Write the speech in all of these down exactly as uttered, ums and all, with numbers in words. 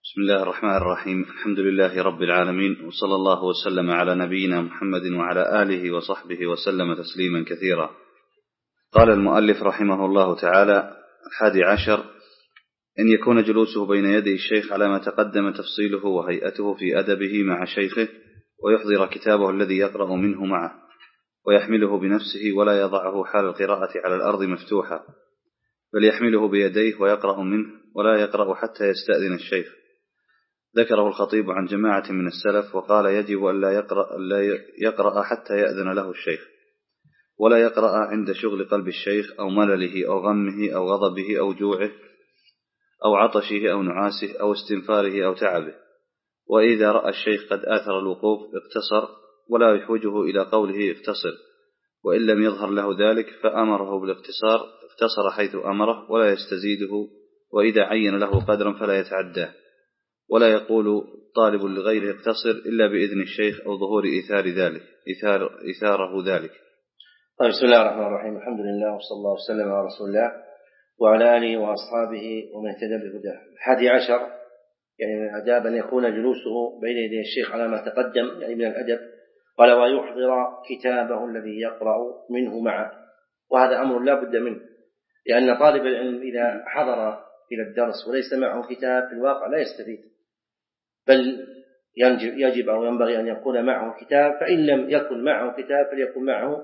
بسم الله الرحمن الرحيم. الحمد لله رب العالمين، وصلى الله وسلم على نبينا محمد وعلى آله وصحبه وسلم تسليما كثيرا. قال المؤلف رحمه الله تعالى: الحادي عشر: أن يكون جلوسه بين يدي الشيخ على ما تقدم تفصيله وهيئته في أدبه مع شيخه، ويحضر كتابه الذي يقرأ منه معه، ويحمله بنفسه ولا يضعه حال القراءة على الأرض مفتوحة، بل يحمله بيديه ويقرأ منه، ولا يقرأ حتى يستأذن الشيخ. ذكره الخطيب عن جماعة من السلف، وقال: يجب أن لا يقرأ, لا يقرأ حتى يأذن له الشيخ، ولا يقرأ عند شغل قلب الشيخ أو ملله أو غمه أو غضبه أو جوعه أو عطشه أو نعاسه أو استنفاره أو تعبه. وإذا رأى الشيخ قد آثر الوقوف اقتصر، ولا يحوجه إلى قوله اقتصر، وإن لم يظهر له ذلك فأمره بالاقتصار اقتصر حيث أمره، ولا يستزيده، وإذا عين له قدرا فلا يتعداه، ولا يقول طالب لغيره اقتصر إلا بإذن الشيخ أو ظهور إيثار ذلك إيثار إيثاره ذلك. طيب، بسم الله الرحمن الرحيم. الحمد لله وصلى الله وسلم على رسول الله وعلى آله وأصحابه ومن اهتدى بهداه. الحادي عشر: يعني من الآداب أن يكون جلوسه بين يدي الشيخ على ما تقدم، يعني من الأدب، قال: ويحضر كتابه الذي يقرأ منه معه. وهذا أمر لا بد منه، لأن طالب العلم إذا حضر إلى الدرس وليس معه كتاب في الواقع لا يستفيد، بل يجب أو ينبغي أن يكون معه كتاب، فإن لم يكن معه كتاب فليكن معه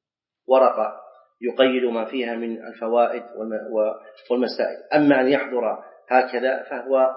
ورقة يقيد ما فيها من الفوائد والمسائل. أما أن يحضر هكذا فهو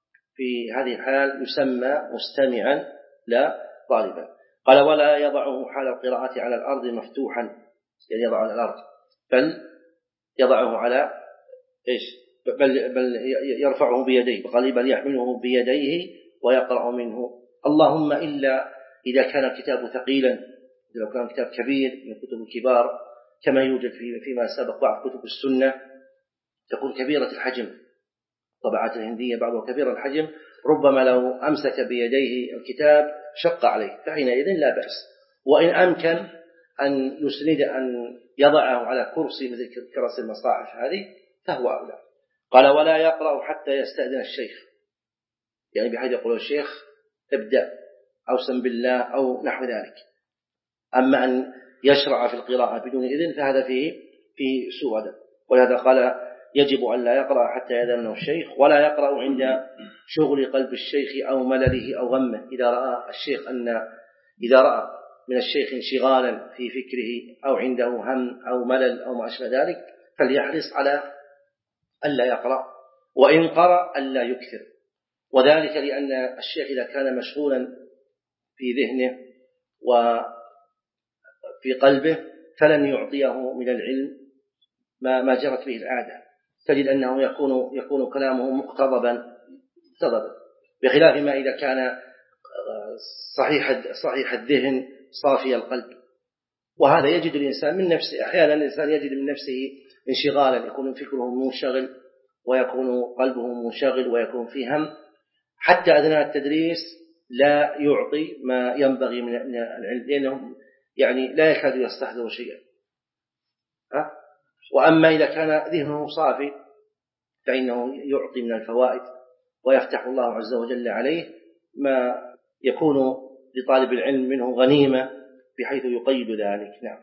في هذه الحال يسمى مستمعا لا طالبا. قال: ولا يضعه حال القراءة على الأرض مفتوحا، يعني يضع على الأرض، بل يضعه على إيش؟ بل, بل يرفعه بيديه، قال: بل يحمله بيديه ويقرأ منه، اللهم إلا إذا كان الكتاب ثقيلا. لو كان كتاب كبير من الكتب الكبار كما يوجد فيما سبق بعض كتب السنة تكون كبيرة الحجم، طبعات الهندية بعضها كبيرة الحجم، ربما لو أمسك بيديه الكتاب شق عليه، فحينئذ لا بأس. وإن أمكن أن يسند أن يضعه على كرسي مثل كراسي المصاحف هذه فهو أولى. قال: ولا يقرأ حتى يستأذن الشيخ، يعني بحيث يقول الشيخ ابدأ أو سم بالله أو نحو ذلك. أما أن يشرع في القراءة بدون إذن فهذا فيه في سوء أدب. ولهذا قال: يجب أن لا يقرأ حتى يأذنه الشيخ، ولا يقرأ عند شغل قلب الشيخ أو ملله أو غمه. إذا رأى الشيخ أن إذا رأى من الشيخ انشغالا في فكره أو عنده هم أو ملل أو ما أشبه ذلك فليحرص على ألا يقرأ، وإن قرأ ألا يكثر. وذلك لأن الشيخ إذا كان مشغولا في ذهنه وفي قلبه فلن يعطيه من العلم ما ما جرت به العادة، تجد أنه يكون يكون كلامه مقتضبا مقتضبا، بخلاف ما إذا كان صحيح صحيح الذهن صافي القلب. وهذا يجد الإنسان من نفسه، أحيانا الإنسان يجد من نفسه انشغالا، يكون فكره منشغل ويكون قلبه منشغل ويكون فيه هم، حتى أثناء التدريس لا يعطي ما ينبغي من العلم، لأنه يعني لا يكاد يستحضر شيئا. أه؟ وأما إذا كان ذهنه صافي فإنه يعطي من الفوائد، ويفتح الله عز وجل عليه ما يكون لطالب العلم منه غنيمة بحيث يقيد ذلك. نعم.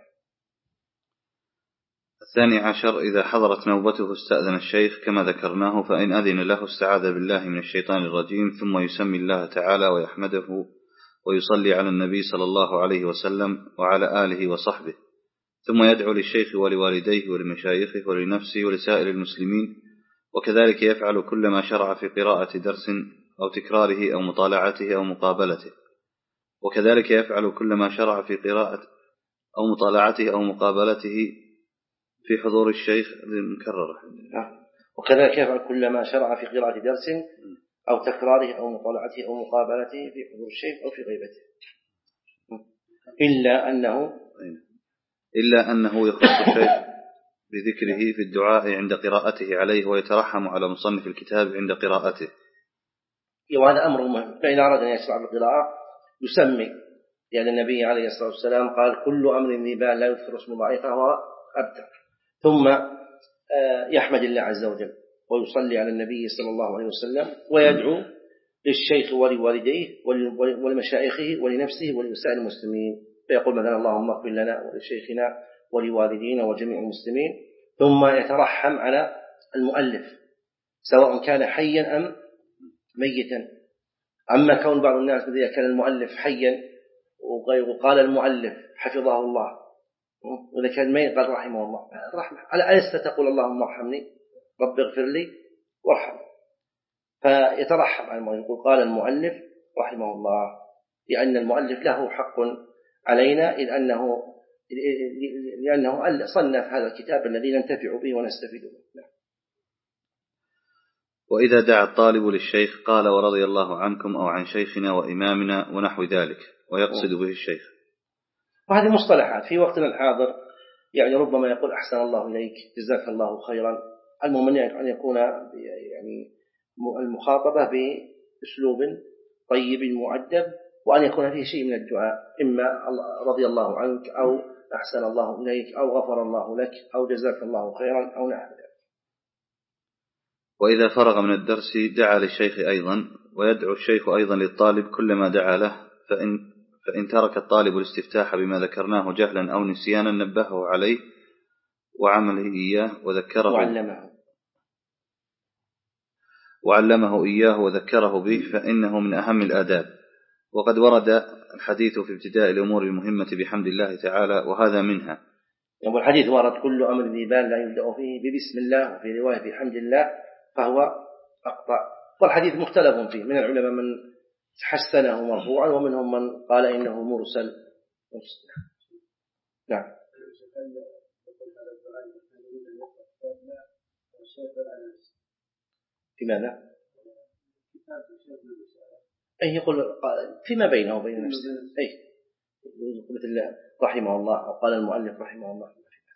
الثاني عشر: إذا حضرت نوبته استأذن الشيخ كما ذكرناه، فإن أذن له استعاذ بالله من الشيطان الرجيم، ثم يسمي الله تعالى ويحمده ويصلي على النبي صلى الله عليه وسلم وعلى آله وصحبه، ثم يدعو للشيخ ولوالديه ولمشايخه ولنفسه ولسائر المسلمين. وكذلك يفعل كل ما شرع في قراءة درس أو تكراره أو مطالعته أو مقابلته. وكذلك يفعل كل ما شرع في قراءة أو مطالعته أو مقابلته في حضور الشيخ المكررة. وكذلك يفعل كل ما شرع في قراءة درس أو تكراره أو مطالعته أو مقابلته في حضور الشيخ أو في غيبته، إلا أنه إلا أنه يخص الشيخ بذكره في الدعاء عند قراءته عليه، ويترحم على مصنف الكتاب عند قراءته. وهذا أمر مهم. فإن أراد أن يشرع بالقراءة يسمي، لأن النبي عليه الصلاة والسلام قال: كل أمر ذي بال لا يذكر اسم الله فهو أبتر. ثم يحمد الله عز وجل ويصلي على النبي صلى الله عليه وسلم ويدعو للشيخ ولوالديه ولمشايخه ولنفسه ولسائر المسلمين، فيقول مثلا اللهم اغفر لنا ولشيخنا ولوالدينا وجميع المسلمين، ثم يترحم على المؤلف سواء كان حيا أم ميتا. أما كون بعض الناس إذا كان المؤلف حيا وقال المؤلف حفظه الله وإذا كان ميت قال رحمه الله، رحمه ألست تقول اللهم ارحمني رب اغفر لي وارحم، فيترحم على المؤلف قال المؤلف رحمه الله، لأن المؤلف له حق علينا إذ أنه لأنه صنف هذا الكتاب الذي ننتفع به ونستفيد به. وإذا دعا الطالب للشيخ قال ورضي الله عنكم أو عن شيخنا وإمامنا ونحو ذلك ويقصد به الشيخ. وهذه مصطلحات في وقتنا الحاضر، يعني ربما يقول أحسن الله إليك جزاك الله خيرا. المهم أن يكون يعني المخاطبة بأسلوب طيب مؤدب، وأن يكون فيه شيء من الدعاء، إما رضي الله عنك أو أحسن الله إليك أو غفر الله لك أو جزاك الله خيرا أو نحو ذلك. وإذا فرغ من الدرس دعا للشيخ أيضا، ويدعو الشيخ أيضا للطالب كلما دعا له، فإن, فإن ترك الطالب الاستفتاح بما ذكرناه جهلا أو نسيانا نبهه عليه وعمله إياه وذكره وعلمه وعلمه إياه وذكره به، فإنه من أهم الآداب. وقد ورد الحديث في ابتداء الأمور المهمة بحمد الله تعالى، وهذا منها. يعني الحديث ورد كل أمر ذي بال لا يبدأ فيه ببسم الله، وفي رواية بحمد الله فهو أقطع. والحديث مختلف فيه، من العلماء من حسنه مرفوعا ومنهم من قال إنه مرسل. نعم. لماذا؟ أي يقول فيما بينه وبين نفسه، أي مثل رحمه الله أو قال المؤلف رحمه الله.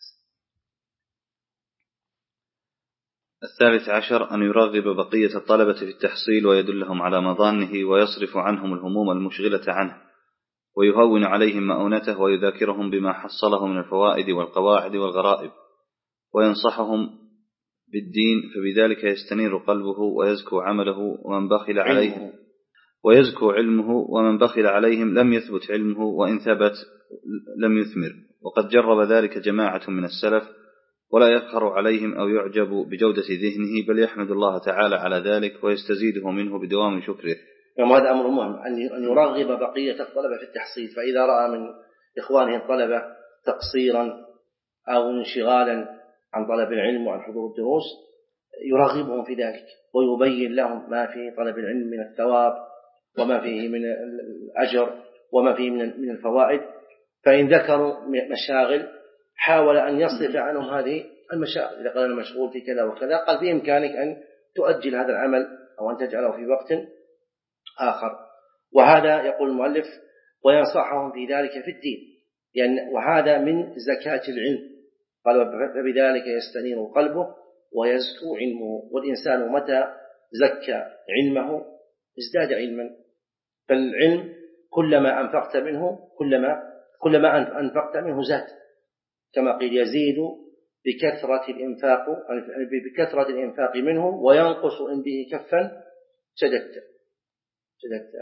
الثالث عشر أن يرغب بقية الطلبة في التحصيل ويدلهم على مظانه ويصرف عنهم الهموم المشغلة عنه، ويهون عليهم مؤونته ويذاكرهم بما حصله من الفوائد والقواعد والغرائب، وينصحهم بالدين، فبذلك يستنير قلبه ويزكو عمله ومن بخل عليهم ويزكو علمه ومن بخل عليهم لم يثبت علمه، وإن ثبت لم يثمر. وقد جرب ذلك جماعة من السلف، ولا يفخر عليهم أو يعجب بجودة ذهنه، بل يحمد الله تعالى على ذلك ويستزيده منه بدوام شكره. وهذا أمر مهم أن يرغب بقية الطلبة في التحصيل، فإذا رأى من إخوانه الطلبة تقصيرا أو انشغالا عن طلب العلم وعن حضور الدروس يرغبهم في ذلك، ويبين لهم ما في طلب العلم من الثواب وما فيه من الأجر وما فيه من الفوائد. فإن ذكروا مشاغل حاول أن يصرف عنهم هذه المشاغل. إذا قال أنا مشغول في كذا وكذا، قال بإمكانك أن تؤجل هذا العمل أو أن تجعله في وقت آخر. وهذا يقول المؤلف وينصحهم في ذلك في الدين، يعني وهذا من زكاة العلم. قال فبذلك يستنير قلبه ويزكو علمه. والإنسان متى زكى علمه ازداد علما، فالعلم كلما أنفقت منه كلما كلما أنفقت منه زاد، كما قيل يزيد بكثرة الإنفاق بكثرة الإنفاق منه وينقص إن به كفا شددت شددت.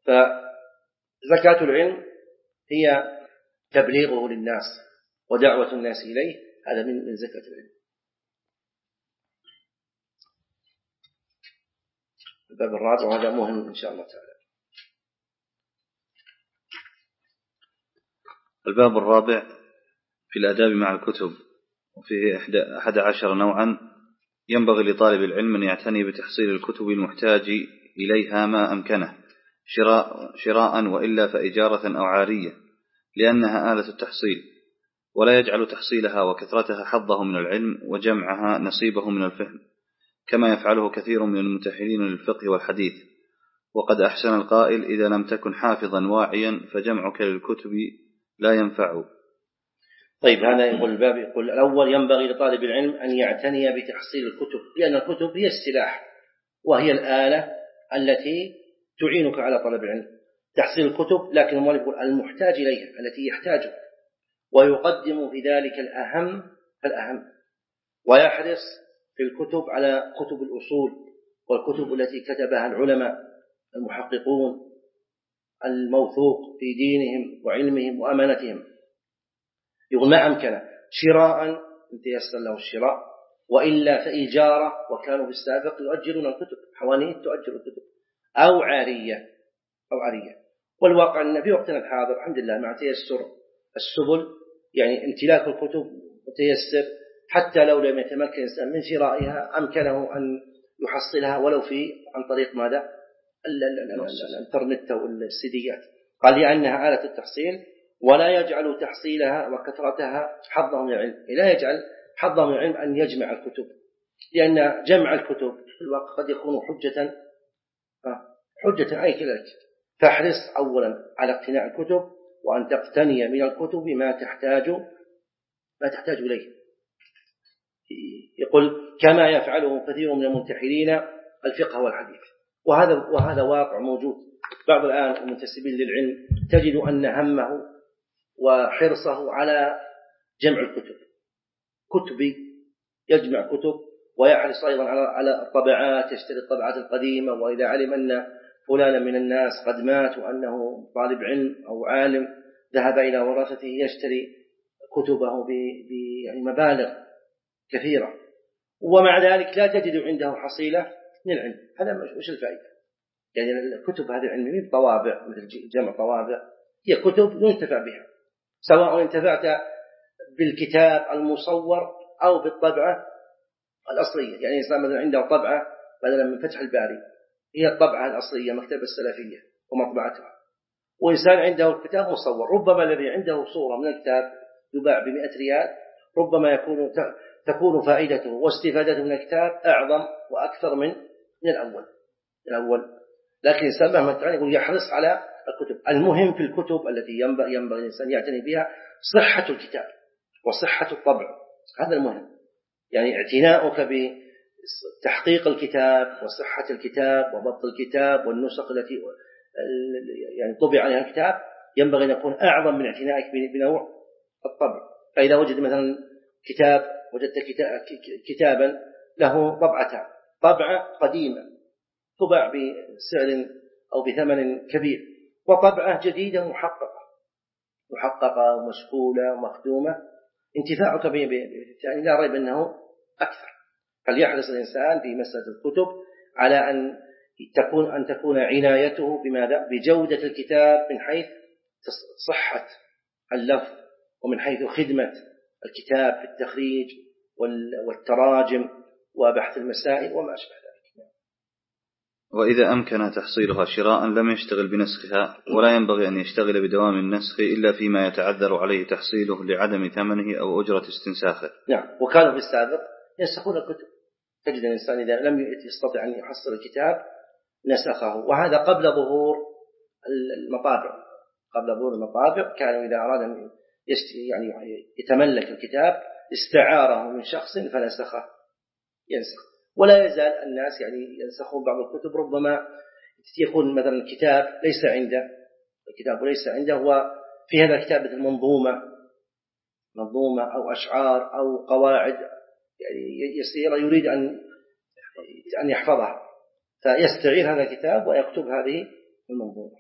فزكاة العلم هي تبليغه للناس ودعوة الناس إليه، هذا من من زكاة العلم. الباب الرابع وهذا مهم إن شاء الله تعالى. الباب الرابع في الآداب مع الكتب، وفيه أحد عشر نوعا. ينبغي لطالب العلم أن يعتني بتحصيل الكتب المحتاج إليها ما أمكنه، شراء, شراء وإلا فإجارة أو عارية، لأنها آلة التحصيل، ولا يجعل تحصيلها وكثرتها حظه من العلم وجمعها نصيبه من الفهم، كما يفعله كثير من المتحلين للفقه والحديث. وقد أحسن القائل إذا لم تكن حافظا واعيا فجمعك للكتب لا ينفع. طيب هذا يقول الباب يقول الأول ينبغي لطالب العلم أن يعتني بتحصيل الكتب، لأن الكتب هي السلاح وهي الآلة التي تعينك على طلب العلم. تحصيل الكتب، لكن المؤلف يقول المحتاج إليها التي يحتاجها، ويقدم في ذلك الأهم فالأهم، ويحرص في الكتب على كتب الأصول والكتب التي كتبها العلماء المحققون الموثوق في دينهم وعلمهم وأمانتهم، يقول ما أمكن شراء إن تيسر له الشراء، وإلا فإيجارة، وكانوا في السابق يؤجرون الكتب، حوانيت تؤجر الكتب، أو عارية أو عارية. والواقع أن في وقتنا الحاضر الحمد لله مع تيسر السبل يعني امتلاك الكتب متيسر، حتى لو لم يتمكن الإنسان من شرائها أمكنه أن يحصلها ولو في عن طريق ماذا؟ الانترنت أو السيديات. قال لأنها آلة التحصيل، ولا يجعل تحصيلها وكثرتها حظا من العلم، لا يجعل حظا من العلم أن يجمع الكتب، لأن جمع الكتب في الواقع قد يكون حجة حجة عليك لك. فاحرص أولا على اقتناء الكتب، وأن تقتني من الكتب ما تحتاج ما تحتاج إليه. يقول كما يفعله كثير من المنتحلين الفقه والحديث، وهذا وهذا واقع موجود. بعض الآن المنتسبين للعلم تجد أن همه وحرصه على جمع الكتب، كتبي يجمع كتب، ويحرص أيضا على على الطبعات، يشتري الطبعات القديمة، وإذا علم أن فلانا من الناس قد مات وأنه طالب علم أو عالم ذهب إلى ورثته يشتري كتبه بمبالغ كثيرة، ومع ذلك لا تجد عنده حصيلة من العلم. هذا مش الفائدة؟ يعني الكتب هذه العلمية طوابع، مثل جمع طوابع، هي كتب ينتفع بها، سواء انتفعت بالكتاب المصور أو بالطبعة الأصلية. يعني إنسان مثلا عنده طبعة بدلا من فتح الباري، هي الطبعة الأصلية مكتبة السلفية ومطبعتها، وإنسان عنده الكتاب مصور، ربما الذي عنده صورة من الكتاب يباع بمئة ريال، ربما يكون تكون فائدته واستفادته من الكتاب أعظم وأكثر من من الأول الأول لكن الإنسان مهما كان يقول يحرص على الكتب. المهم في الكتب التي ينبغي ينبغي الإنسان يعتني بها صحة الكتاب وصحة الطبع، هذا المهم. يعني اعتناؤك بتحقيق الكتاب وصحة الكتاب وضبط الكتاب والنسخ التي يعني طبع عليها الكتاب ينبغي أن يكون أعظم من اعتنائك بنوع الطبع. فإذا وجد مثلا كتاب وجدت كتابا له طبعتان، طبعة قديمة تباع بسعر أو بثمن كبير، وطبعة جديدة محققة محققة ومشكولة ومخدومة، انتفاعك به يعني لا ريب أنه أكثر. فليحرص الإنسان في مسألة الكتب على أن تكون أن تكون عنايته بماذا؟ بجودة الكتاب من حيث صحة اللفظ، ومن حيث خدمة الكتاب في التخريج والتراجم وبحث المسائل وما أشبه ذلك. وإذا أمكن تحصيلها شراء لم يشتغل بنسخها، ولا ينبغي أن يشتغل بدوام النسخ إلا فيما يتعذر عليه تحصيله لعدم ثمنه أو أجرة استنساخه. نعم، وكانوا في السابق ينسخون الكتب، تجد الإنسان إذا لم يستطع أن يحصل الكتاب نسخه، وهذا قبل ظهور المطابع. قبل ظهور المطابع كانوا إذا أراد أن يعني يتملك الكتاب استعاره من شخص فنسخه ينسخ. ولا يزال الناس يعني ينسخون بعض الكتب، ربما يكون مثلا الكتاب ليس عنده الكتاب ليس عنده وفي هذا الكتاب مثل منظومة منظومة أو أشعار أو قواعد يعني يسيرة يريد أن أن يحفظها، فيستعير هذا الكتاب ويكتب هذه المنظومة.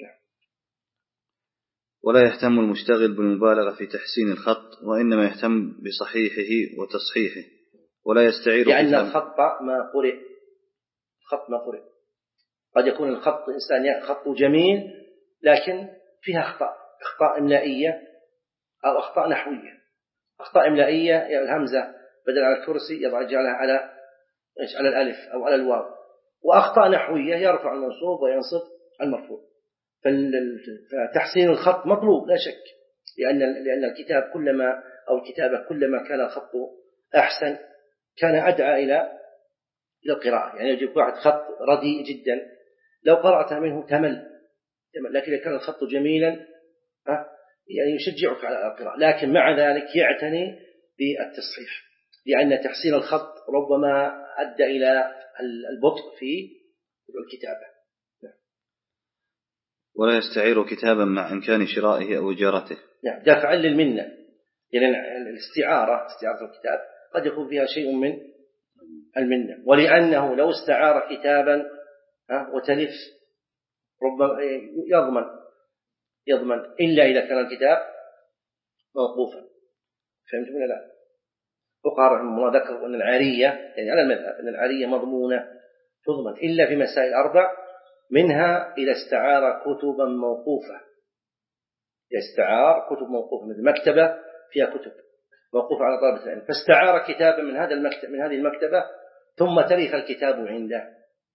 ولا يهتم المشتغل بالمبالغة في تحسين الخط، وإنما يهتم بصحيحه وتصحيحه، ولا يستعير لأن الخط ما قرئ الخط ما قرئ قد يكون الخط إنسان خط جميل لكن فيها أخطاء أخطاء إملائية أو أخطاء نحوية. أخطاء إملائية يعني الهمزة بدل على الكرسي يجعلها على على الألف أو على الواو، وأخطاء نحوية يرفع المنصوب وينصب المرفوع. فتحسين الخط مطلوب لا شك، لأن لأن الكتاب كلما أو الكتابة كلما كان الخط أحسن كان أدعى إلى إلى القراءة. يعني يجب واحد خط رديء جدا لو قرأت منه تمل، لكن إذا كان الخط جميلا يعني يشجعك على القراءة، لكن مع ذلك يعتني بالتصحيح، لأن تحسين الخط ربما أدى إلى البطء في الكتابة. ولا يستعير كتابا مع إمكان شرائه أو إجارته. نعم، دفعا للمنة، يعني الاستعارة استعارة الكتاب قد يكون فيها شيء من المنة، ولأنه لو استعار كتابا وتلف ربما يضمن يضمن إلا إذا كان الكتاب موقوفا. فهمت ولا لا؟ فقهاء رحمه الله ذكروا أن العارية يعني على المذهب أن العارية مضمونة تضمن إلا في مسائل أربع، منها إذا استعار كتبا موقوفة، إذا استعار كتب موقوفة مثل مكتبة فيها كتب موقوفة على طلبة العلم، فاستعار كتابا من هذا المكتب من هذه المكتبة ثم تلف الكتاب عنده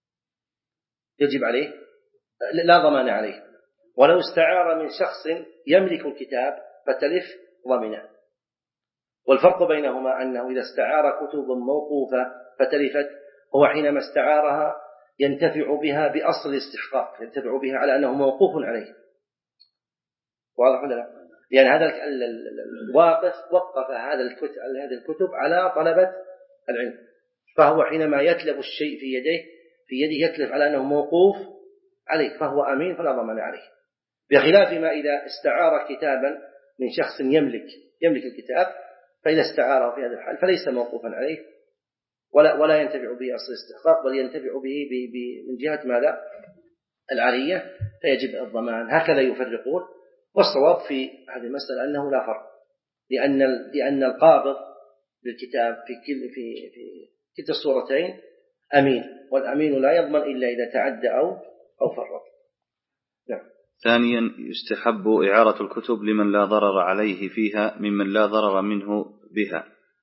يجب عليه لا ضمان عليه. ولو استعار من شخص يملك الكتاب فتلف ضمنه. والفرق بينهما أنه إذا استعار كتبا موقوفة فتلفت هو حينما استعارها ينتفع بها بأصل الاستحقاق، ينتفع بها على أنه موقوف عليه. واضح ولا لا؟ لأن هذا الواقف وقف هذا الكتب هذه الكتب على طلبة العلم، فهو حينما يتلف الشيء في يده في يده يتلف على أنه موقوف عليه فهو أمين فلا ضمان عليه، بخلاف ما إذا استعار كتابا من شخص يملك يملك الكتاب، فإذا استعاره في هذا الحال فليس موقوفا عليه ولا ولا ينتفع به أصل الاستحقاق، بل ينتفع به من جهة ماذا؟ العارية، فيجب الضمان. هكذا يفرقون. والصواب في هذه المسألة أنه لا فرق، لأن لأن القابض للكتاب في كل في في كلتا الصورتين أمين، والأمين لا يضمن إلا إذا تعدى أو أو فرط. نعم. ثانيا يستحب إعارة الكتب لمن لا ضرر عليه فيها ممن لا ضرر منه بها،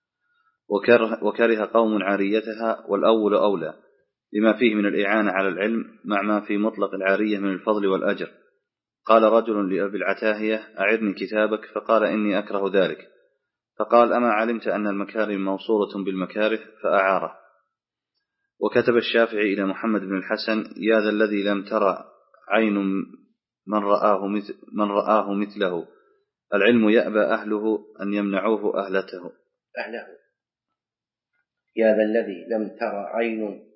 وكره, وكره قوم عاريتها، والأول أولى لما فيه من الإعانة على العلم مع ما في مطلق العارية من الفضل والأجر. قال رجل لأبي العتاهية: أعرني كتابك، فقال: إني أكره ذلك. فقال: أما علمت أن المكارم موصولة بالمكاره؟ فأعاره. وكتب الشافعي إلى محمد بن الحسن: يا ذا الذي لم ترى عين من رآه, مثل من رآه مثله، العلم يأبى أهله أن يمنعوه أهلته أهله يا ذا الذي لم ترى عين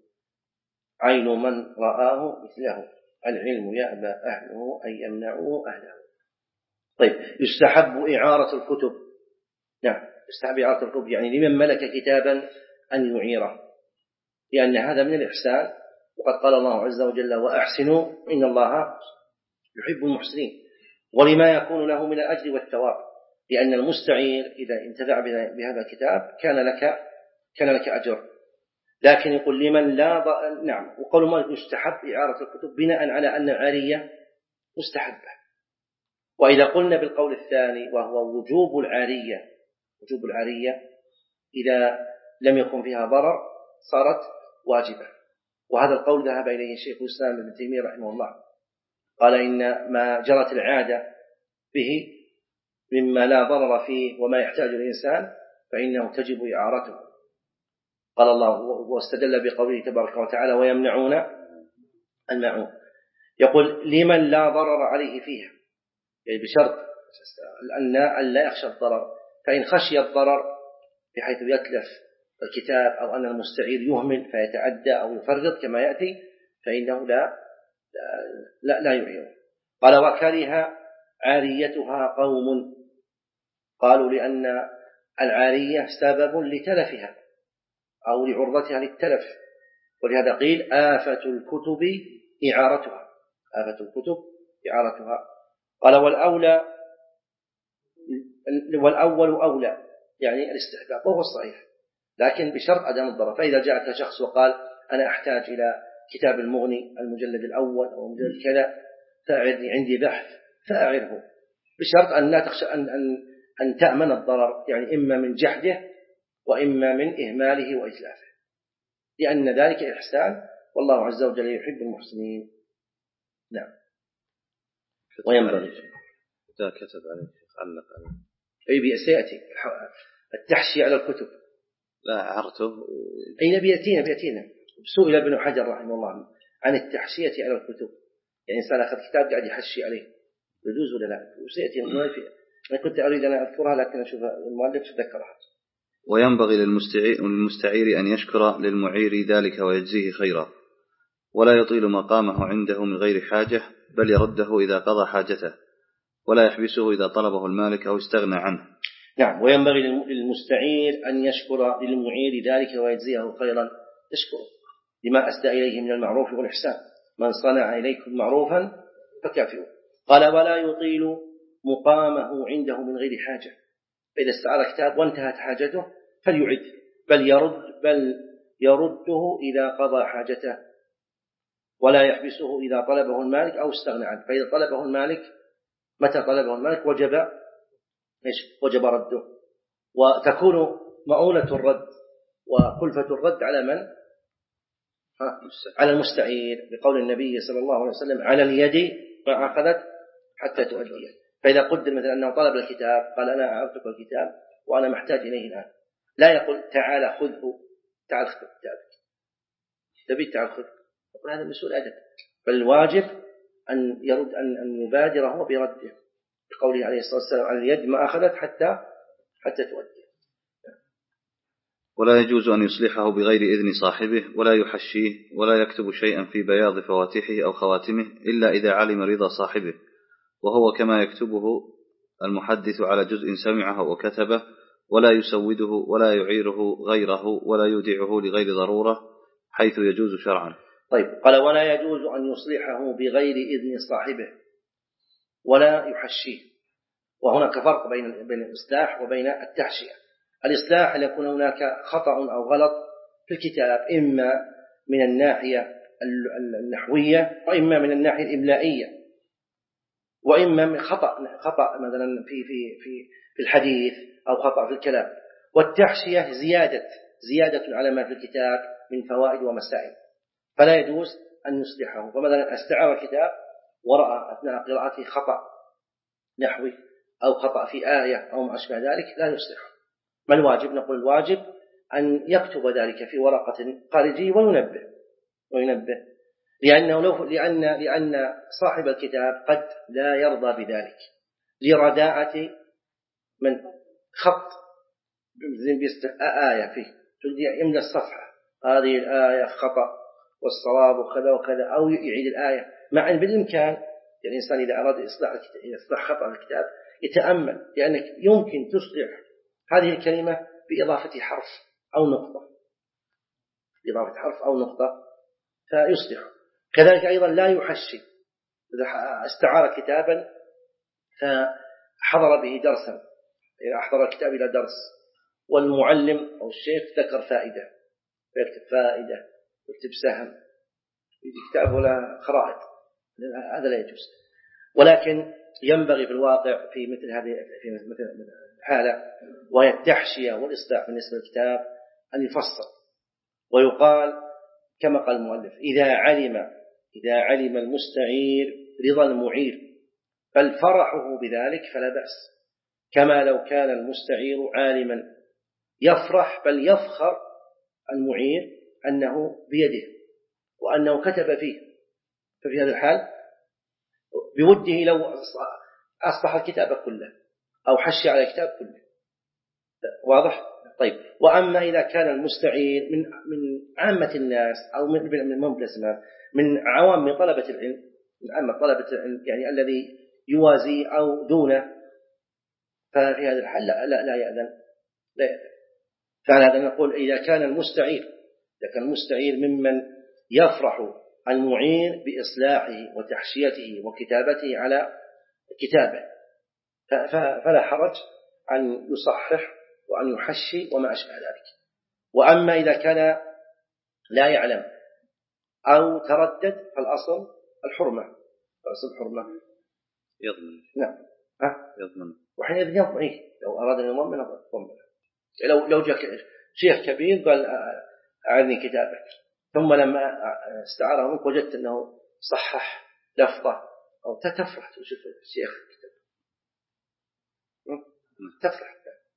عين من رآه مثله، العلم يأبى أهله أن يمنعوه أهله. طيب، يستحب إعارة الكتب. نعم، يستحب إعارة الكتب، يعني لمن ملك كتابا أن يعيره، لأن هذا من الإحسان، وقد قال الله عز وجل: وأحسنوا إن الله يحب المحسنين. ولما يكون له من الأجر والثواب، لأن المستعير إذا انتفع بهذا الكتاب كان لك كان لك أجر. لكن يقول لمن لا ض... نعم. وقول ما يستحب إعارة الكتب بناء على أن العارية مستحبة. وإذا قلنا بالقول الثاني وهو وجوب العارية وجوب العارية إذا لم يكن فيها ضرر صارت واجبة، وهذا القول ذهب إليه الشيخ الإسلام ابن تيمية رحمه الله، قال إن ما جرت العادة به مما لا ضرر فيه وما يحتاج الإنسان فإنه تجب إعارته. قال الله واستدل بقوله تبارك وتعالى: ويمنعون الماعون. يقول لمن لا ضرر عليه فيها، يعني بشرط أن لا يخشى الضرر، فإن خشي الضرر بحيث يتلف الكتاب أو أن المستعير يهمل فيتعدى أو يفرط كما يأتي فإنه لا لا, لا يعيره. قال: وكره عاريتها قوم، قالوا لأن العارية سبب لتلفها أو لعرضتها للتلف، ولهذا قيل: آفة الكتب إعارتها آفة الكتب إعارتها. قال: والأولى والأول أولى، يعني الاستحباب، وهو الصحيح، لكن بشرط عدم الضرر. فإذا جاءك شخص وقال: أنا أحتاج إلى كتاب المغني المجلد الأول أو المجلد كذا فأعرني عندي بحث، فأعره، بشرط أن لا تخشى أن, أن, أن تأمن الضرر، يعني إما من جحده وإما من إهماله وإتلافه، لأن ذلك إحسان، والله عز وجل يحب المحسنين. نعم. وينبغي إذا كتب عليه علق عليه أي سيأتي التحشي على الكتب. لا عرته أين بيأتينا بيأتينا سئل ابن حجر رحمه الله عن التحشية على الكتب، يعني إنسان أخذ كتاب قاعد يحشي عليه، يجوز ولا لا؟ وسيأتي المؤلف، أنا كنت أريد أن أذكرها لكن أشوف المؤلف تذكرها. وينبغي للمستعير أن يشكر للمعير ذلك ويجزيه خيرا، ولا يطيل مقامه عنده من غير حاجة، بل يرده إذا قضى حاجته، ولا يحبسه إذا طلبه المالك أو استغنى عنه. نعم. وينبغي للمستعير أن يشكر للمعير ذلك ويجزيه خيرا، يشكر لما أسدى إليه من المعروف والإحسان. من صنع إليكم معروفا فكافئوه. قال ولا يطيل مقامه عنده من غير حاجة، فإذا استعار كتاب وانتهت حاجته فليعد، بل يرد بل يرده إذا قضى حاجته، ولا يحبسه إذا طلبه المالك أو استغنى عنه. فإذا طلبه المالك، متى طلبه المالك وجب إيش؟ وجب رده، وتكون مؤونة الرد وكلفة الرد على من؟ ها؟ على المستعير، بقول النبي صلى الله عليه وسلم على اليد ما أخذت حتى تؤديه. فإذا قدر مثلا أنه طلب الكتاب قال أنا أعطيك الكتاب وأنا محتاج إليه الآن، لا يقول تعال خذه، تعال خذ كتابك، تبي تعال خذ، يقول هذا مسؤول أدب، بل الواجب أن يرد أن أن يبادر هو برده، بقوله عليه الصلاة والسلام على اليد ما أخذت حتى حتى تؤديه. ولا يجوز أن يصلحه بغير إذن صاحبه، ولا يحشيه، ولا يكتب شيئا في بياض فواتحه أو خواتمه إلا إذا علم رضا صاحبه، وهو كما يكتبه المحدث على جزء سمعه وكتبه، ولا يسوده ولا يعيره غيره ولا يودعه لغير ضرورة حيث يجوز شرعا. طيب، قال ولا يجوز أن يصلحه بغير إذن صاحبه ولا يحشيه. وهناك فرق بين بين الإصلاح وبين التحشية. الإصلاح أن يكون هناك خطأ أو غلط في الكتاب، إما من الناحية النحوية وإما من الناحية الإملائية، وإما من خطأ خطأ مثلا في في في في الحديث أو خطأ في الكلام. والتحشية زيادة زيادة على ما في الكتاب من فوائد ومسائل، فلا يجوز أن يصلحه. فمثلا استعار الكتاب ورأى أثناء قراءته خطأ نحوي أو خطأ في آية أو ما أشبه ذلك لا يصلحه. ما الواجب؟ نقول الواجب أن يكتب ذلك في ورقة خارجية وينبه وينبه لأنه لو لأن لأن صاحب الكتاب قد لا يرضى بذلك لرداءة من خط آية فيه يملى الصفحة، هذه الآية خطأ والصواب وكذا وكذا، أو يعيد الآية، مع أن بالإمكان الإنسان إذا أراد إصلاح إصلاح خطأ الكتاب يتأمل، لأنك يمكن تصلح هذه الكلمة بإضافة حرف أو نقطة، بإضافة حرف أو نقطة فيصلح. كذلك أيضا لا يحشي، إذا استعار كتابا فحضر به درسا، إذا أحضر الكتاب إلى درس والمعلم أو الشيخ ذكر فائدة فيكتب فائدة، يكتب سهم، يجي كتاب ولا خرائط، هذا لا يجوز. ولكن ينبغي في الواقع في مثل هذه في مثل الحالة وهي التحشية والإصلاح بالنسبة للكتاب أن يفصل ويقال كما قال المؤلف إذا علم إذا علم المستعير رضا المعير بل فرحه بذلك فلا بأس، كما لو كان المستعير عالما يفرح بل يفخر المعير أنه بيده وأنه كتب فيه، ففي هذا الحال بوده لو أصلح الكتاب كله أو حشي على الكتاب كله. واضح؟ طيب، وأما إذا كان المستعير من من عامة الناس أو من من من عوام من طلبة العلم، من عامة طلبة العلم يعني الذي يوازي أو دونه، ففي هذا الحال لا لا, لا يأذن لا يأذن. فعلى هذا نقول إذا كان المستعير إذا كان المستعير ممن يفرح المعير بإصلاحه وتحشيته وكتابته على كتابه فلا حرج أن يصحح وأن يحشي وما أشبه ذلك. وأما إذا كان لا يعلم أو تردد فالأصل الحرمة، الأصل الحرمة يضمن. نعم ها يضمن. وحينئذ يضمن إيه؟ لو أراد أن يضمن يضمن. لو لو جاء شيخ كبير قال أعلني كتابك، ثم لما استعاره منك وجدت أنه صحح لفظة أو تفرح تشوف الشيخ كتاب تفرح.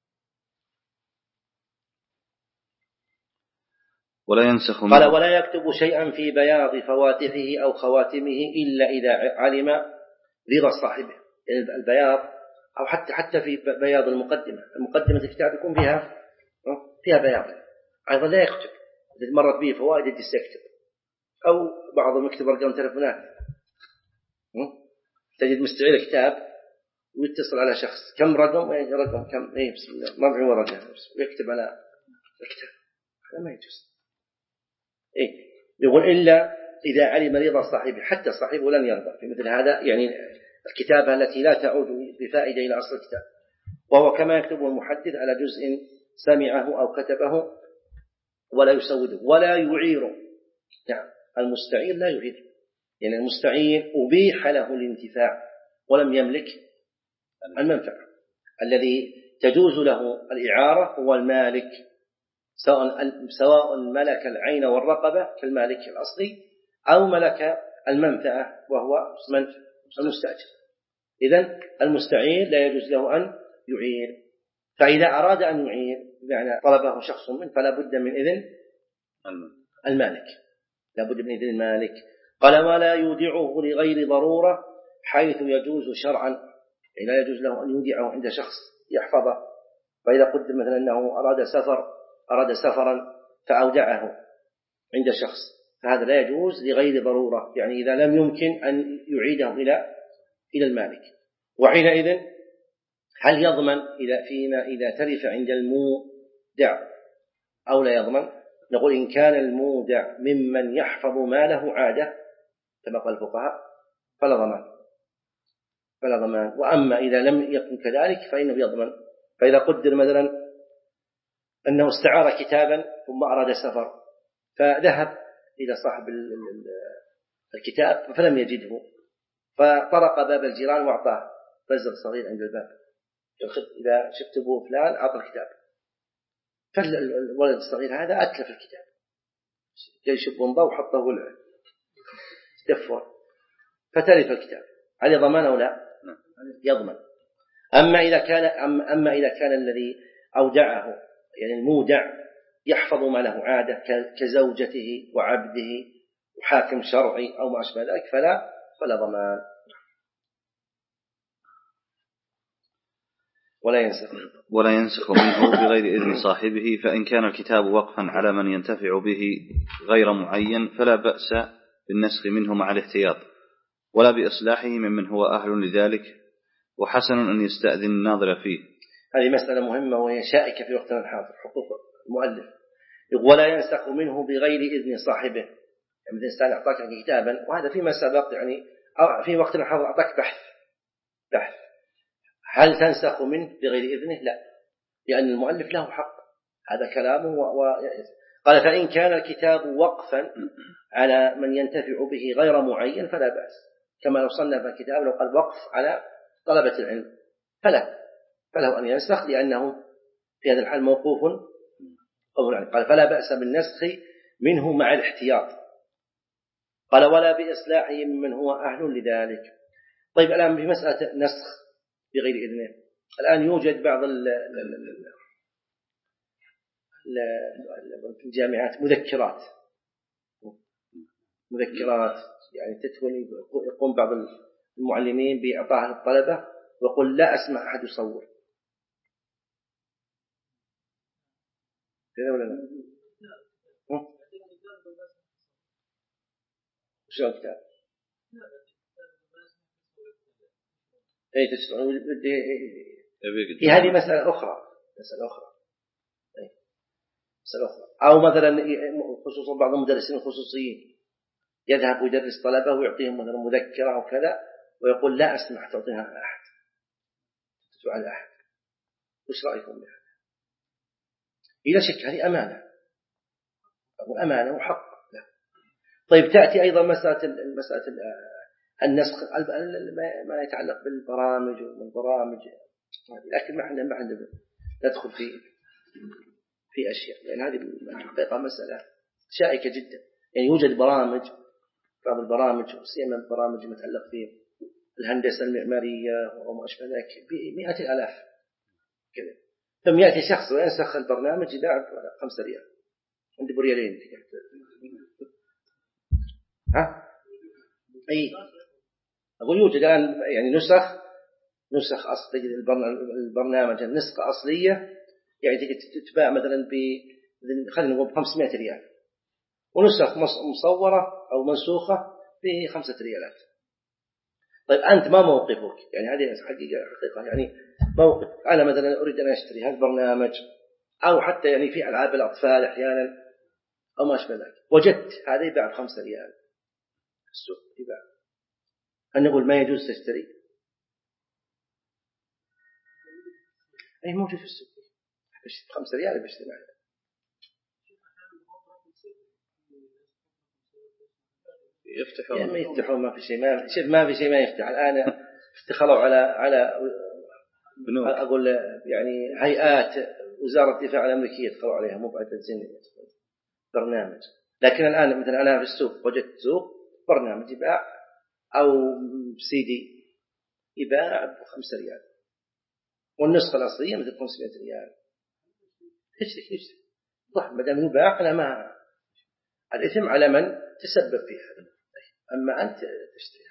ولا ينسخ قال ولا يكتب شيئا في بياض فواتحه أو خواتمه إلا إذا علم رضا صاحبه، يعني البياض أو حتى حتى في بياض المقدمة، المقدمة الكتاب يكون فيها فيها بياض أيضا لا يكتب، إذا مرت به فوائد يجلس يكتب، أو بعضهم يكتب رقم تلفونات، تجد مستعير كتاب ويتصل على شخص كم رقم أي رقم كم إيه بسم الله ما معي ورقة ويكتب على الكتاب، هذا ما يجوز. إيه يقول إلا إذا علم رضا صاحبه حتى صاحبه لن يرضى في مثل هذا، يعني الكتابة التي لا تعود بفائدة إلى أصل الكتاب. وهو كما يكتبه المحدث على جزء سمعه أو كتبه ولا يسوده ولا يعيره. نعم المستعير لا يعير، يعني المستعير أبيح له الانتفاع ولم يملك المنفعة. الذي تجوز له الإعارة هو المالك، سواء سواء ملك العين والرقبة كالمالك الأصلي أو ملك المنفعة وهو من المستأجر. إذن المستعير لا يجوز له أن يعير. فإذا أراد أن يعير يعني طلبه شخص منه فلا بد من إذن المالك، لا بد من إذن المالك. قال ولا يودعه لغير ضرورة حيث يجوز شرعا، يعني لا يجوز له أن يودعه عند شخص يحفظه. فإذا قدر مثلا أنه أراد سفر أراد سفرا فأودعه عند شخص فهذا لا يجوز لغير ضرورة، يعني إذا لم يمكن أن يعيده إلى إلى المالك. وحينئذ هل يضمن إذا فيما إذا تلف عند المودع أو لا يضمن؟ نقول إن كان المودع ممن يحفظ ماله عادة كما قال الفقهاء فلا ضمان فلا ضمان. وأما إذا لم يكن كذلك فإنه يضمن. فإذا قدر مثلا أنه استعار كتابا ثم أراد سفر فذهب إلى صاحب الكتاب فلم يجده فطرق باب الجيران وأعطاه بزر صغير عند الباب، إذا شفت أبوه فلان أعطى الكتاب، فالولد الصغير هذا أتلف الكتاب جاي يشب انضى وحطه ولعه دفور فتلف الكتاب، هل يضمن أو لا؟ يضمن. أما إذا كان أما إذا كان الذي أودعه يعني المودع يحفظ ما له عادة كزوجته وعبده وحاكم شرعي أو ما أشبه ذلك فلا فلا ضمان ولا ينسخ ولا ينسخ منه بغير إذن صاحبه. فإن كان الكتاب وقفا على من ينتفع به غير معين فلا بأس بالنسخ منه مع الاحتياط، ولا بإصلاحه ممن هو أهل لذلك، وحسن أن يستأذن الناظر فيه. هذه مسألة مهمة وهي شائكة في وقتنا الحاضر، حقوق المؤلف. ولا ينسخ منه بغير إذن صاحبه، يعني مثل إنسان أعطاك كتابا وهذا فيما سبق يعني في وقتنا الحاضر أعطاك بحث بحث هل تنسخ منه بغير إذنه؟ لا، لأن المؤلف له حق، هذا كلامه و... قال فإن كان الكتاب وقفا على من ينتفع به غير معين فلا بأس، كما لو صنف الكتاب لو قال وقف على طلبة العلم فلا فله أن ينسخ لأنه في هذا الحال موقوف قول عنه. قال فلا بأس بالنسخ منه مع الاحتياط. قال ولا بإصلاحه ممن هو أهل لذلك. طيب الآن بمسألة نسخ بغير إذنه، الآن يوجد بعض ال ال ال في الجامعات مذكرات مذكرات يعني تدخل يقوم بعض المعلمين بإعطائها للطلبة ويقول لا أسمع أحد يصور كذا ولا لا؟ شو الكتاب؟ أي تسمعون هي هذه مسألة أخرى مسألة أخرى مسألة أخرى. أو مثلا خصوصا بعض المدرسين الخصوصيين يذهب ويدرس طلبة ويعطيهم مثلا مذكرة أو كذا ويقول لا أسمح تعطيها على أحد تدفع على أحد. وش رأيكم بهذا؟ إذا شك هذه أمانة أو أمانة وحق. لا. طيب تأتي أيضا مسألة المسألة النسخ ما يتعلق بالبرامج والبرامج، لكن ما عندنا ما عندنا ندخل في في أشياء لأن هذه الحقيقة مسألة شائكة جدا. يعني يوجد برامج بعض البرامج وسيما البرامج المتعلقة في الهندسة المعمارية وما أشبه ذلك بمئات الآلاف كذا، ثم يأتي شخص وينسخ البرنامج يباع خمسة ريال عند بريالين ها أي أقول يوجد الآن يعني نسخ نسخ أصل البرنامج النسخة أصلية يعني تتباع مثلا ب خلينا نقول بخمسمائة ريال، ونسخ مصورة أو منسوخة بخمسة ريالات. طيب أنت ما موقفك؟ يعني هذه حقيقة حقيقة يعني موقف أنا مثلا أريد أن أشتري هذا البرنامج أو حتى يعني في ألعاب الأطفال أحيانا أو ما أشبه ذلك، وجدت هذا يباع بخمسة ريال السوق يباع. هل نقول ما يجوز تشتري؟ أي موجود في السوق بخمسة ريال بشتري معه. يفتحون يعني ما يفتحون، ما في شيء، ما شوف ما في شيء ما يفتح الآن. افتخلوا على على بنوك. أقول يعني هيئات وزارة الدفاع الأمريكية دخلوا عليها، مو بعد تنزيل برنامج. لكن الآن مثلا أنا في السوق وجدت سوق برنامج يباع أو سيدي يباع بخمسة ريال، والنسخة الأصلية مثل خمسمائة ريال. اشتري اشتري صح، ما دام يباع أنا ما الإثم على من تسبب فيها، أما أنت تشتري.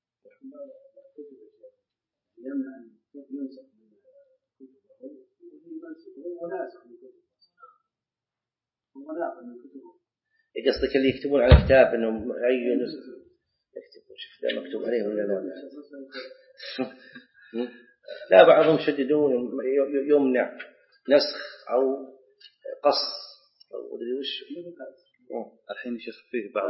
قصدك اللي يكتبون على كتاب انهم اي نسخ يكتبون، شوف لا مكتوب عليه ولا لا. لا بعضهم يشددون يمنع نسخ او قص او وش. الحين شيخ فيه بعض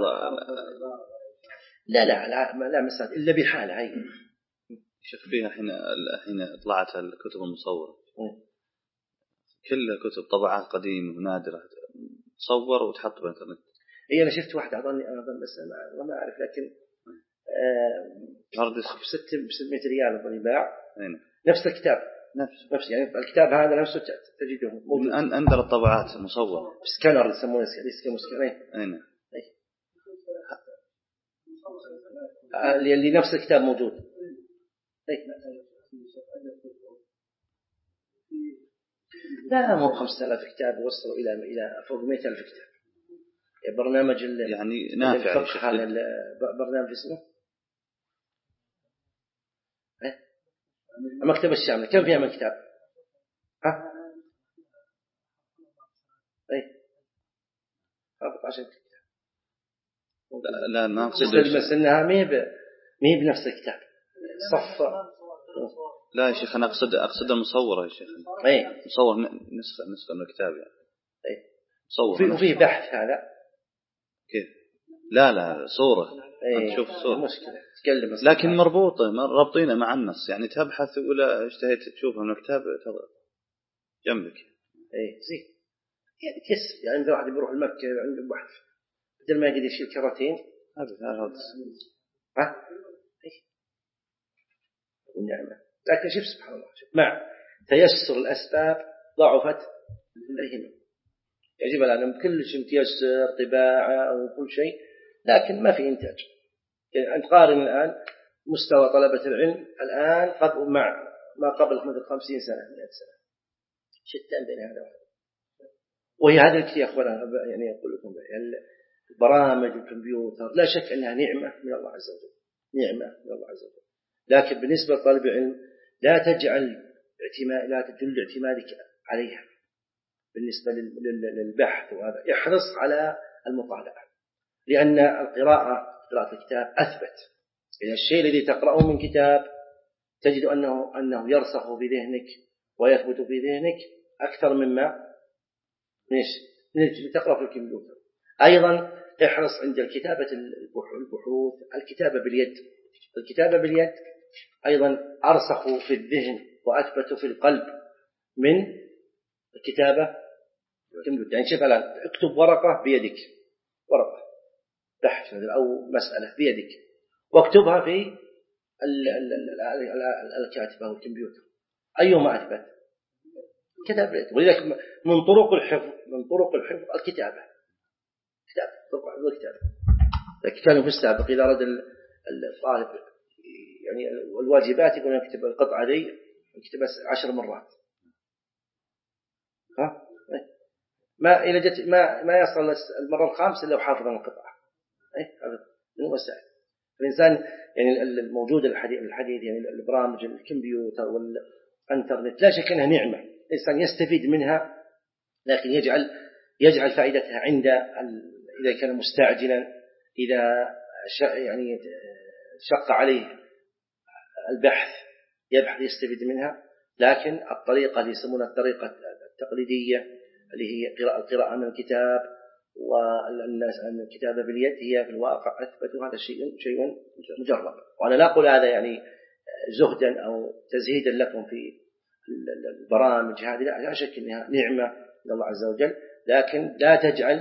لا لا لا لا مسألة إلا بحالة. هاي شيخ فيها الحين الحين طلعت الكتب المصورة كلها كتب طبعات قديمة ونادرة تصور وتحط بالإنترنت. هي أنا شفت واحدة أظن أظن بس ما ما أعرف، لكن هارد بستمائة ريال أظن يباع هنا. نفس الكتاب نفس نفس يعني الكتاب هذا نفسه تجده موجود. أن أندر الطبعات مصور سكانر يسمونه سكانر سكانر هنا. اللي نفس الكتاب موجود. لا مو خمسة آلاف كتاب وصلوا إلى إلى فوق مئة ألف كتاب. برنامج يعني نافع هذا برنامج اسمه المكتبة الشاملة كم فيها من كتاب؟ ها؟ أي أربعة عشر كتاب. لا لا ما أقصد بس إنها مي ب مي بنفس الكتاب صف. لا يا شيخ أنا أقصد أقصد المصورة يا شيخ. أي مصور نسخة نسخة من الكتاب يعني. أي مصور. وفيه بحث هذا. كيف؟ لا لا صورة. أي تشوف صورة. مشكلة تكلم. لكن مربوطة رابطينه مع النص يعني تبحث ولا اشتهيت تشوفها من الكتاب تضع جنبك. أي زين. يعني كسر يعني إذا واحد بيروح المكة عنده بحث بدل ما يقدر يشيل كرتين هذا هذا. ها؟ والنعمة. لكن شوف سبحان الله شوف مع تيسر الأسباب ضعفت الهمم. يجب الآن كل شيء متيسر طباعة أو كل شيء لكن ما في إنتاج. يعني أنت قارن الآن مستوى طلبة العلم الآن قبل مع ما قبل مثل خمسين سنة مئة سنة شتان بين هذا وهذا. وهي هذا الكثير يا أخوانا يعني أقول لكم يعني البرامج والكمبيوتر لا شك أنها نعمة من الله عز وجل، نعمة من الله عز وجل. لكن بالنسبة لطالب العلم لا تجعل اعتماد لا تدل اعتمادك عليها. بالنسبة للبحث وهذا احرص على المطالعة، لأن القراءة قراءة الكتاب أثبت. إن الشيء الذي تقرأه من كتاب تجد أنه أنه يرسخ في ذهنك ويثبت في ذهنك أكثر مما ليش من تقرأ في الكمبيوتر. أيضا احرص عند الكتابة البحوث الكتابة باليد. الكتابة باليد أيضا أرسخ في الذهن وأثبت في القلب من الكتابة الكمبيوتر. يعني شوف الآن اكتب ورقة بيدك، ورقة بحث أو مسألة بيدك واكتبها في الكاتبة أو الكمبيوتر، أيهما أثبت؟ كتاب باليد. ولذلك من طرق الحفظ من طرق الحفظ الكتابة. كتاب طرق الحفظ الكتابة. لكن كانوا في السابق إذا أراد الطالب يعني الواجبات يقول يكتب القطعة دي يكتبها عشر مرات. ها؟ ما إذا جت ما ما يصل المرة الخامسة إلا وحافظ القطعة. إيه هذا من وسائل الإنسان يعني الموجود الحديث الحديث يعني البرامج الكمبيوتر والإنترنت لا شك أنها نعمة الإنسان يستفيد منها، لكن يجعل يجعل فائدتها عند إذا كان مستعجلا، إذا يعني شق عليه البحث يبحث يستفيد منها. لكن الطريقة اللي يسمونها الطريقة التقليدية اللي هي قراءة القراءة من الكتاب والكتابة باليد هي في الواقع أثبت هذا شيء شيء مجرد. وأنا لا أقول هذا يعني زهدا أو تزهيدا لكم في البرامج هذه، لا شك أنها نعمة من الله عز وجل، لكن لا تجعل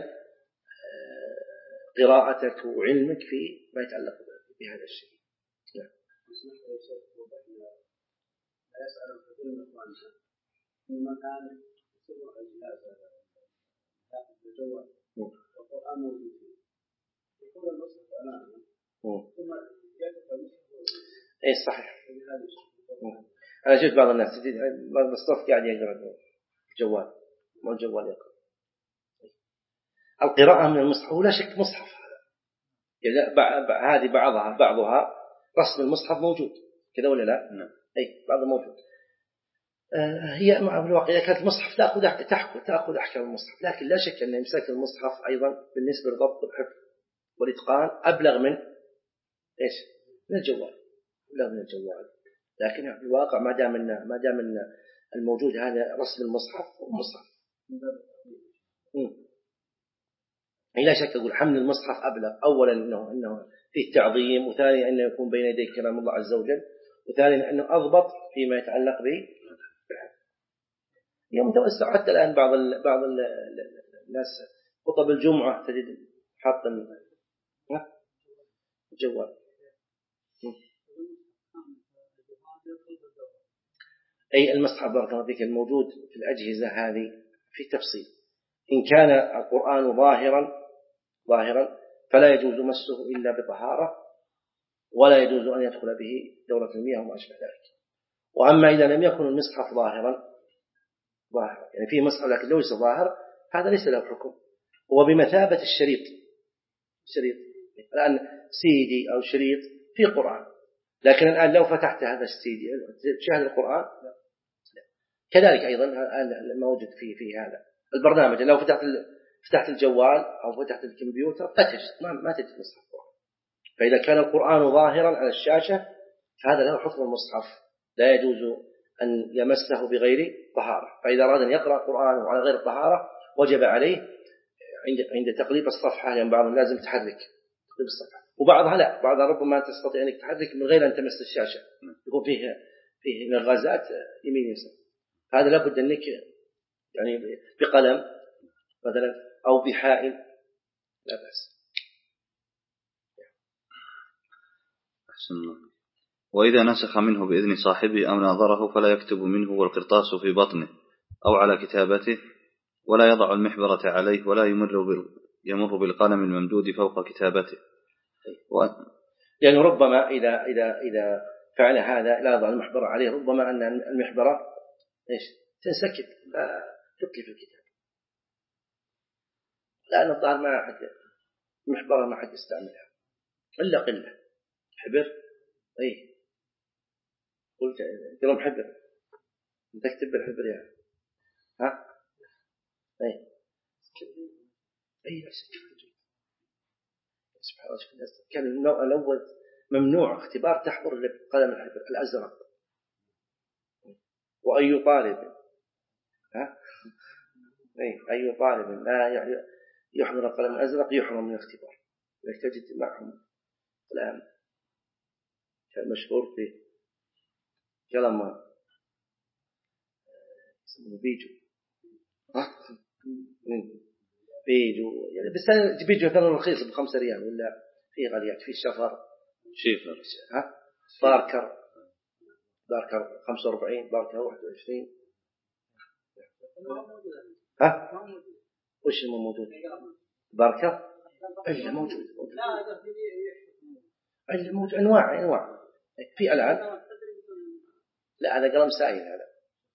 قراءتك وعلمك في ما يتعلق بهذا الشيء. نعم. لا يسأل في المكان في مكان يسمى الجهاز الجوال والقرآن موجود فيه يكون المصحف أمامه ثم يكتب إيه صحيح. أنا شفت بعض الناس بالصف قاعد يقرأ الجوال ما الجوال يقرأ. القراءة من المصحف ولا شك مصحف هذه بعضها بعضها رسم المصحف موجود كذا ولا لا؟ نعم. أي بعض موجود. آه هي مع الواقع إذا كانت المصحف تأخذ تحكم تأخذ أحكام المصحف، لكن لا شك أن إمساك المصحف أيضا بالنسبة لضبط الحفظ والإتقان أبلغ من إيش؟ من الجوال، أبلغ من الجوال. لكن في الواقع ما دام إن ما دام إن الموجود هذا رسم المصحف ومصحف. لا شك أقول حمل المصحف أبلغ، أولا إنه إنه فيه تعظيم، وثانيا إنه يكون بين يديك كلام الله عز وجل، وثانيا إنه أضبط فيما يتعلق به. يوم توسع حتى الآن بعض ال بعض ال الناس خطب الجمعة تجد حاط الجوال. أي المصحف بارك الله فيك الموجود في الأجهزة هذه في تفصيل. إن كان القرآن ظاهرا ظاهرا فلا يجوز مسه إلا بطهارة، ولا يجوز أن يدخل به دورة المياه وما أشبه ذلك. وأما إذا لم يكن المصحف ظاهرا ظاهر يعني فيه مصحف لكن ليس ظاهر، هذا ليس له حكم، هو بمثابة الشريط. شريط الآن سيدي أو شريط فيه قرآن، لكن الآن لو فتحت هذا السيدي تشاهد القرآن. كذلك أيضا موجود في في هذا البرنامج، لو فتحت فتحت الجوال أو فتحت الكمبيوتر لا تجد ما ما تجد مصحف القرآن. فإذا كان القرآن ظاهرا على الشاشة فهذا له حكم المصحف، لا يجوز أن يمسه بغير طهارة. فإذا أراد أن يقرأ القرآن وعلى غير طهارة وجب عليه عند عند تقليب الصفحة، يعني بعضهم لازم تحرك تقليب الصفحة، وبعضها لا، بعضها ربما تستطيع أنك تحرك من غير أن تمس الشاشة، يكون فيه فيه نغازات يمين يسار. هذا لابد أنك يعني بقلم مثلا أو بحائل لا بأس. أحسن الله. وإذا نسخ منه بإذن صاحبه أو ناظره فلا يكتب منه والقرطاس في بطنه أو على كتابته، ولا يضع المحبرة عليه، ولا يمر يمر بالقلم الممدود فوق كتابته. و... لأنه ربما إذا إذا إذا فعل هذا لا يضع المحبرة عليه، ربما أن المحبرة إيش تنسكت فتتلف الكتاب. لأن الظاهر ما أحد المحبرة ما أحد يستعملها إلا قلة. حبر أي قلت كلام حبر تكتب بالحبر يعني ها أي أي سبحان الله. كان النوع الأول ممنوع اختبار تحبر قلم الحبر الأزرق، وأي طالب ها أي أي طالب لا يحضر القلم الأزرق يحرم من الاختبار. تجد معهم الآن كان مشهور في كلام اسمه بيجو ها بيجو يعني بس بيجو كان رخيص بخمسة ريال ولا في غاليات، في الشفر شيفر ها باركر باركر خمسة وأربعين باركر واحد وعشرين ها وش اللي موجود باركر اي موجود اي موجود انواع انواع في الان لا هذا قلم سائل هذا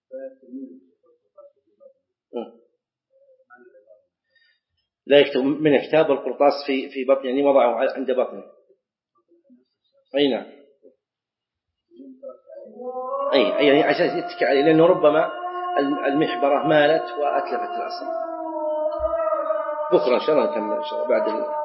لا يكتب من كتاب القرطاس في في بطن يعني وضعه عند بطنه. اي نعم اي اي عشان يتكي عليه، لانه ربما المحبره مالت واتلفت الاصل. بكره ان شاء الله نكمل ان شاء الله بعد